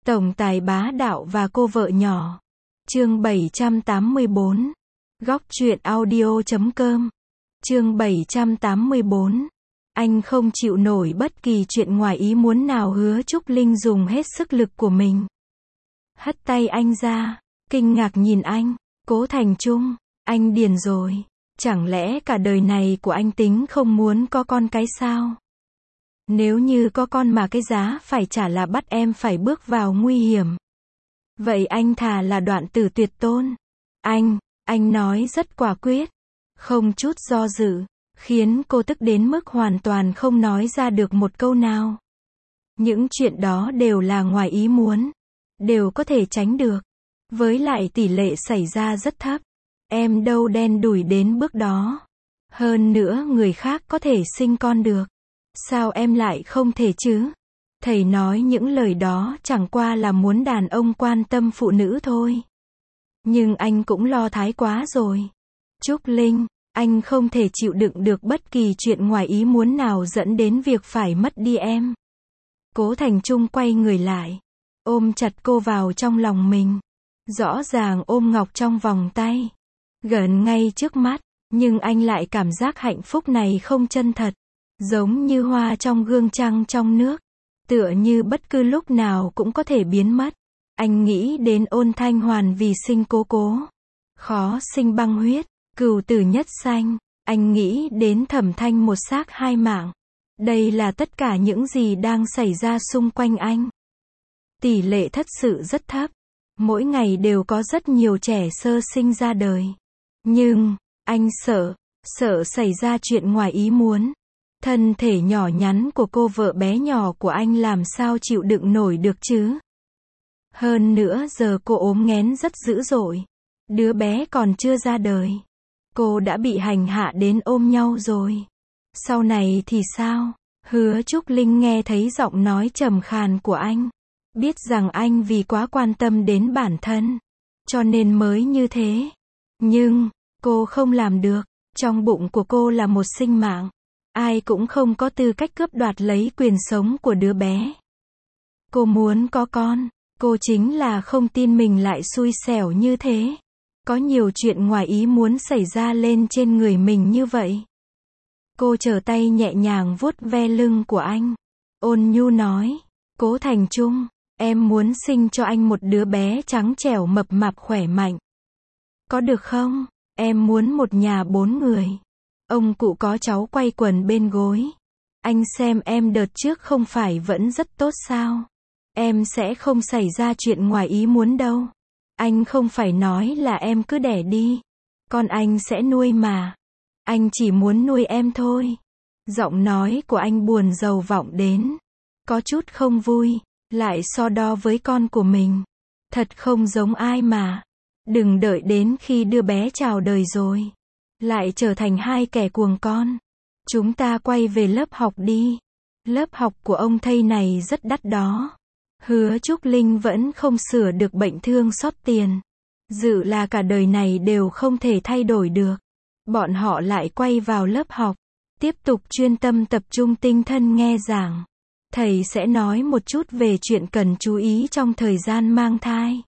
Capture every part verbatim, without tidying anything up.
Tổng tài bá đạo và cô vợ nhỏ. Chương bảy trăm tám mươi bốn. Góc truyện audio chấm com. Chương bảy trăm tám mươi bốn. Anh không chịu nổi bất kỳ chuyện ngoài ý muốn nào. Hứa Trúc Linh dùng hết sức lực của mình. Hất tay anh ra, kinh ngạc nhìn anh. Cố Thành Trung, anh điên rồi. Chẳng lẽ cả đời này của anh tính không muốn có con cái sao? Nếu như có con mà cái giá phải trả là bắt em phải bước vào nguy hiểm. Vậy anh thà là đoạn tử tuyệt tôn. Anh, anh nói rất quả quyết, không chút do dự, khiến cô tức đến mức hoàn toàn không nói ra được một câu nào. Những chuyện đó đều là ngoài ý muốn, đều có thể tránh được. Với lại tỷ lệ xảy ra rất thấp. Em đâu đen đủi đến bước đó. Hơn nữa người khác có thể sinh con được. Sao em lại không thể chứ? Thầy nói những lời đó chẳng qua là muốn đàn ông quan tâm phụ nữ thôi. Nhưng anh cũng lo thái quá rồi. Trúc Linh, anh không thể chịu đựng được bất kỳ chuyện ngoài ý muốn nào dẫn đến việc phải mất đi em. Cố Thành Trung quay người lại, ôm chặt cô vào trong lòng mình. Rõ ràng ôm ngọc trong vòng tay, gần ngay trước mắt, nhưng anh lại cảm giác hạnh phúc này không chân thật. Giống như hoa trong gương trăng trong nước, tựa như bất cứ lúc nào cũng có thể biến mất. Anh nghĩ đến Ôn Thanh Hoàn vì sinh cố cố, khó sinh băng huyết, cừu tử nhất sanh. Anh nghĩ đến Thẩm Thanh một xác hai mạng. Đây là tất cả những gì đang xảy ra xung quanh anh. Tỷ lệ thất sự rất thấp. Mỗi ngày đều có rất nhiều trẻ sơ sinh ra đời. Nhưng, anh sợ, sợ xảy ra chuyện ngoài ý muốn. Thân thể nhỏ nhắn của cô vợ bé nhỏ của anh làm sao chịu đựng nổi được chứ? Hơn nữa giờ cô ốm nghén rất dữ dội. Đứa bé còn chưa ra đời. Cô đã bị hành hạ đến ôm nhau rồi. Sau này thì sao? Hứa Trúc Linh nghe thấy giọng nói trầm khàn của anh. Biết rằng anh vì quá quan tâm đến bản thân, cho nên mới như thế. Nhưng, cô không làm được. Trong bụng của cô là một sinh mạng. Ai cũng không có tư cách cướp đoạt lấy quyền sống của đứa bé. Cô muốn có con. Cô chính là không tin mình lại xui xẻo như thế. Có nhiều chuyện ngoài ý muốn xảy ra lên trên người mình như vậy. Cô trở tay nhẹ nhàng vuốt ve lưng của anh. Ôn nhu nói, Cố Thành Trung, em muốn sinh cho anh một đứa bé trắng trẻo mập mạp khỏe mạnh. Có được không? Em muốn một nhà bốn người. Ông cụ có cháu quay quần bên gối. Anh xem em đợt trước không phải vẫn rất tốt sao? Em sẽ không xảy ra chuyện ngoài ý muốn đâu. Anh không phải nói là em cứ đẻ đi. Con anh sẽ nuôi mà. Anh chỉ muốn nuôi em thôi. Giọng nói của anh buồn rầu vọng đến. Có chút không vui. Lại so đo với con của mình. Thật không giống ai mà. Đừng đợi đến khi đứa bé chào đời rồi lại trở thành hai kẻ cuồng con. Chúng ta quay về lớp học đi. Lớp học của ông thầy này rất đắt đó. Hứa Trúc Linh vẫn không sửa được bệnh thương xót tiền. Dự là cả đời này đều không thể thay đổi được. Bọn họ lại quay vào lớp học. Tiếp tục chuyên tâm tập trung tinh thần nghe giảng. Thầy sẽ nói một chút về chuyện cần chú ý trong thời gian mang thai.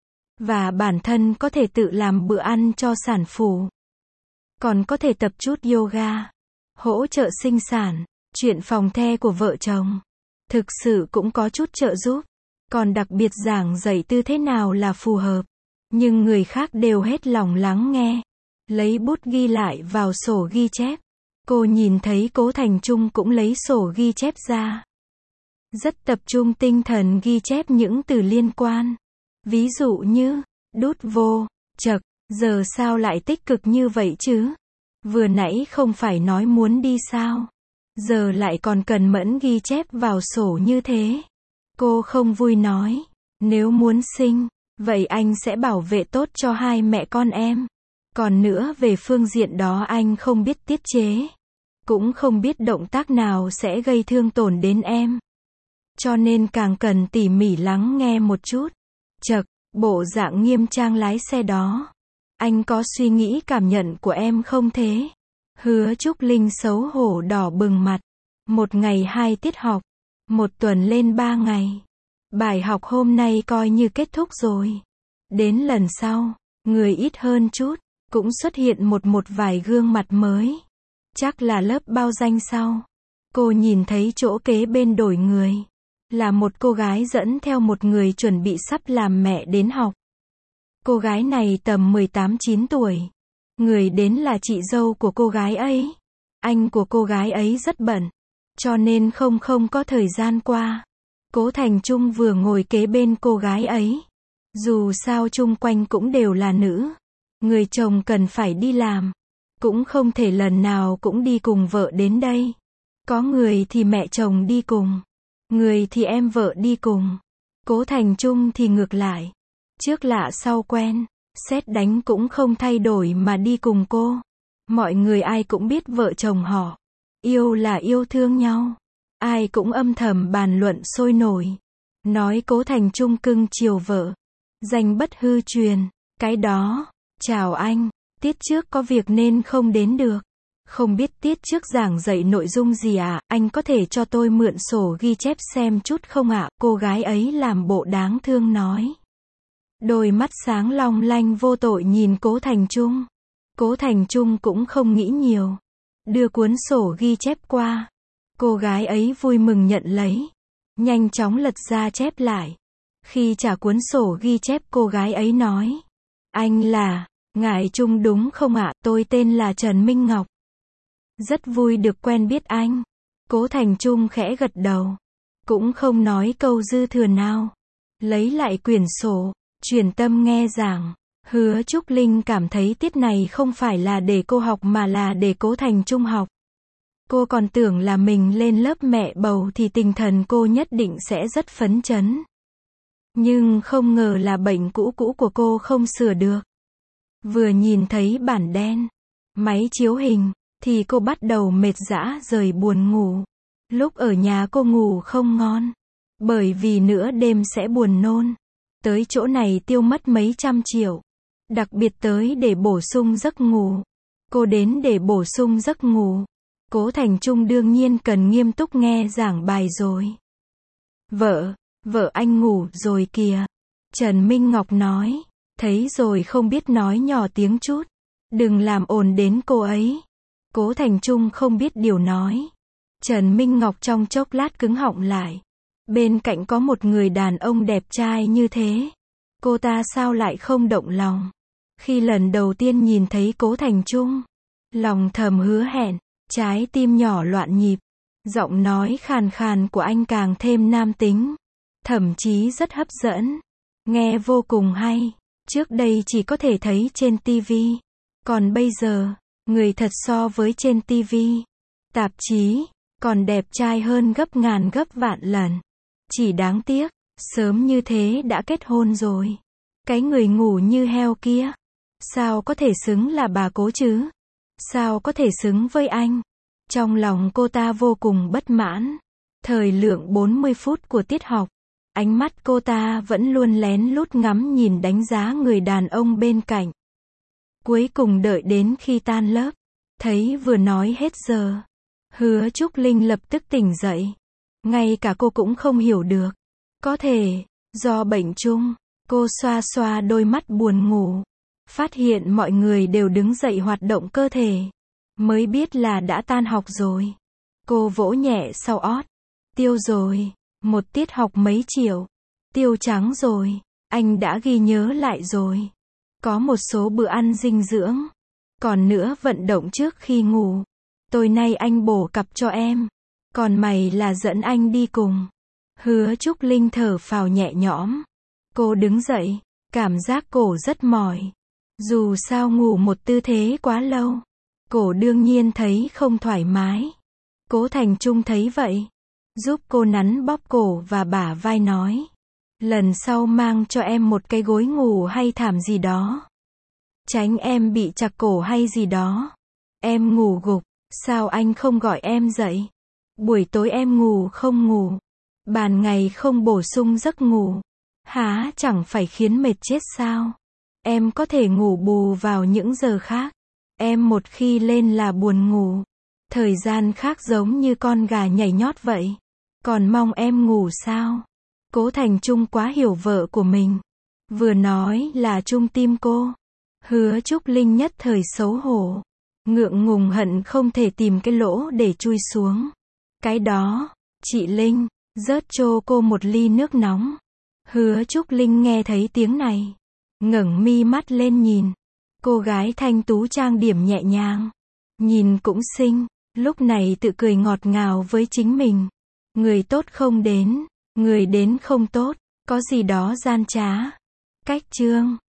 Và bản thân có thể tự làm bữa ăn cho sản phụ. Còn có thể tập chút yoga, hỗ trợ sinh sản, chuyện phòng the của vợ chồng. Thực sự cũng có chút trợ giúp. Còn đặc biệt giảng dạy tư thế nào là phù hợp. Nhưng người khác đều hết lòng lắng nghe. Lấy bút ghi lại vào sổ ghi chép. Cô nhìn thấy Cố Thành Trung cũng lấy sổ ghi chép ra. Rất tập trung tinh thần ghi chép những từ liên quan. Ví dụ như, đút vô, chậc. Giờ sao lại tích cực như vậy chứ? Vừa nãy không phải nói muốn đi sao? Giờ lại còn cần mẫn ghi chép vào sổ như thế. Cô không vui nói, nếu muốn sinh, vậy anh sẽ bảo vệ tốt cho hai mẹ con em. Còn nữa về phương diện đó anh không biết tiết chế. Cũng không biết động tác nào sẽ gây thương tổn đến em. Cho nên càng cần tỉ mỉ lắng nghe một chút. Chậc, bộ dạng nghiêm trang lái xe đó. Anh có suy nghĩ cảm nhận của em không thế? Hứa Trúc Linh xấu hổ đỏ bừng mặt. Một ngày hai tiết học. Một tuần lên ba ngày. Bài học hôm nay coi như kết thúc rồi. Đến lần sau, người ít hơn chút, cũng xuất hiện một một vài gương mặt mới. Chắc là lớp bao danh sau. Cô nhìn thấy chỗ kế bên đổi người. Là một cô gái dẫn theo một người chuẩn bị sắp làm mẹ đến học. Cô gái này tầm mười tám chín tuổi. Người đến là chị dâu của cô gái ấy. Anh của cô gái ấy rất bận, cho nên không không có thời gian qua. Cố Thành Trung vừa ngồi kế bên cô gái ấy. Dù sao chung quanh cũng đều là nữ. Người chồng cần phải đi làm. Cũng không thể lần nào cũng đi cùng vợ đến đây. Có người thì mẹ chồng đi cùng. Người thì em vợ đi cùng. Cố Thành Trung thì ngược lại. Trước lạ sau quen. Sét đánh cũng không thay đổi mà đi cùng cô. Mọi người ai cũng biết vợ chồng họ. Yêu là yêu thương nhau. Ai cũng âm thầm bàn luận sôi nổi. Nói Cố Thành Trung cưng chiều vợ. Danh bất hư truyền. Cái đó. Chào anh. Tiết trước có việc nên không đến được. Không biết tiết trước giảng dạy nội dung gì à, anh có thể cho tôi mượn sổ ghi chép xem chút không ạ? Cô gái ấy làm bộ đáng thương nói. Đôi mắt sáng long lanh vô tội nhìn Cố Thành Trung. Cố Thành Trung cũng không nghĩ nhiều. Đưa cuốn sổ ghi chép qua. Cô gái ấy vui mừng nhận lấy. Nhanh chóng lật ra chép lại. Khi trả cuốn sổ ghi chép cô gái ấy nói. Anh là, ngài Trung đúng không ạ? Tôi tên là Trần Minh Ngọc. Rất vui được quen biết anh. Cố Thành Trung khẽ gật đầu. Cũng không nói câu dư thừa nào. Lấy lại quyển sổ. Chuyển tâm nghe giảng. Hứa Trúc Linh cảm thấy tiết này không phải là để cô học mà là để Cố Thành Trung học. Cô còn tưởng là mình lên lớp mẹ bầu thì tinh thần cô nhất định sẽ rất phấn chấn. Nhưng không ngờ là bệnh cũ cũ của cô không sửa được. Vừa nhìn thấy bản đen, máy chiếu hình, thì cô bắt đầu mệt dã rời buồn ngủ. Lúc ở nhà cô ngủ không ngon. Bởi vì nửa đêm sẽ buồn nôn. Tới chỗ này tiêu mất mấy trăm triệu. Đặc biệt tới để bổ sung giấc ngủ. Cô đến để bổ sung giấc ngủ. Cố Thành Trung đương nhiên cần nghiêm túc nghe giảng bài rồi. Vợ, vợ anh ngủ rồi kìa. Trần Minh Ngọc nói. Thấy rồi không biết nói nhỏ tiếng chút. Đừng làm ồn đến cô ấy. Cố Thành Trung không biết điều nói. Trần Minh Ngọc trong chốc lát cứng họng lại. Bên cạnh có một người đàn ông đẹp trai như thế. Cô ta sao lại không động lòng. Khi lần đầu tiên nhìn thấy Cố Thành Trung. Lòng thầm hứa hẹn. Trái tim nhỏ loạn nhịp. Giọng nói khàn khàn của anh càng thêm nam tính. Thậm chí rất hấp dẫn. Nghe vô cùng hay. Trước đây chỉ có thể thấy trên tivi. Còn bây giờ, người thật so với trên tivi, tạp chí, còn đẹp trai hơn gấp ngàn gấp vạn lần. Chỉ đáng tiếc, sớm như thế đã kết hôn rồi. Cái người ngủ như heo kia, sao có thể xứng là bà Cố chứ? Sao có thể xứng với anh? Trong lòng cô ta vô cùng bất mãn. Thời lượng bốn mươi phút của tiết học, ánh mắt cô ta vẫn luôn lén lút ngắm nhìn đánh giá người đàn ông bên cạnh. Cuối cùng đợi đến khi tan lớp, thấy vừa nói hết giờ. Hứa Trúc Linh lập tức tỉnh dậy. Ngay cả cô cũng không hiểu được. Có thể, do bệnh chung, cô xoa xoa đôi mắt buồn ngủ. Phát hiện mọi người đều đứng dậy hoạt động cơ thể. Mới biết là đã tan học rồi. Cô vỗ nhẹ sau ót. Tiêu rồi. Một tiết học mấy triệu. Tiêu trắng rồi. Anh đã ghi nhớ lại rồi. Có một số bữa ăn dinh dưỡng. Còn nữa vận động trước khi ngủ. Tối nay anh bổ cặp cho em. Còn mày là dẫn anh đi cùng. Hứa Trúc Linh thở phào nhẹ nhõm. Cô đứng dậy. Cảm giác cổ rất mỏi. Dù sao ngủ một tư thế quá lâu. Cổ đương nhiên thấy không thoải mái. Cố Thành Trung thấy vậy. Giúp cô nắn bóp cổ và bả vai nói. Lần sau mang cho em một cái gối ngủ hay thảm gì đó. Tránh em bị chặt cổ hay gì đó. Em ngủ gục, sao anh không gọi em dậy? Buổi tối em ngủ không ngủ. Ban ngày không bổ sung giấc ngủ. Há chẳng phải khiến mệt chết sao? Em có thể ngủ bù vào những giờ khác. Em một khi lên là buồn ngủ. Thời gian khác giống như con gà nhảy nhót vậy. Còn mong em ngủ sao? Cố Thành Trung quá hiểu vợ của mình. Vừa nói là trung tim cô. Hứa Trúc Linh nhất thời xấu hổ. Ngượng ngùng hận không thể tìm cái lỗ để chui xuống. Cái đó, chị Linh, rớt cho cô một ly nước nóng. Hứa Trúc Linh nghe thấy tiếng này. Ngẩng mi mắt lên nhìn. Cô gái thanh tú trang điểm nhẹ nhàng. Nhìn cũng xinh. Lúc này tự cười ngọt ngào với chính mình. Người tốt không đến. Người đến không tốt. Có gì đó gian trá. Cách chương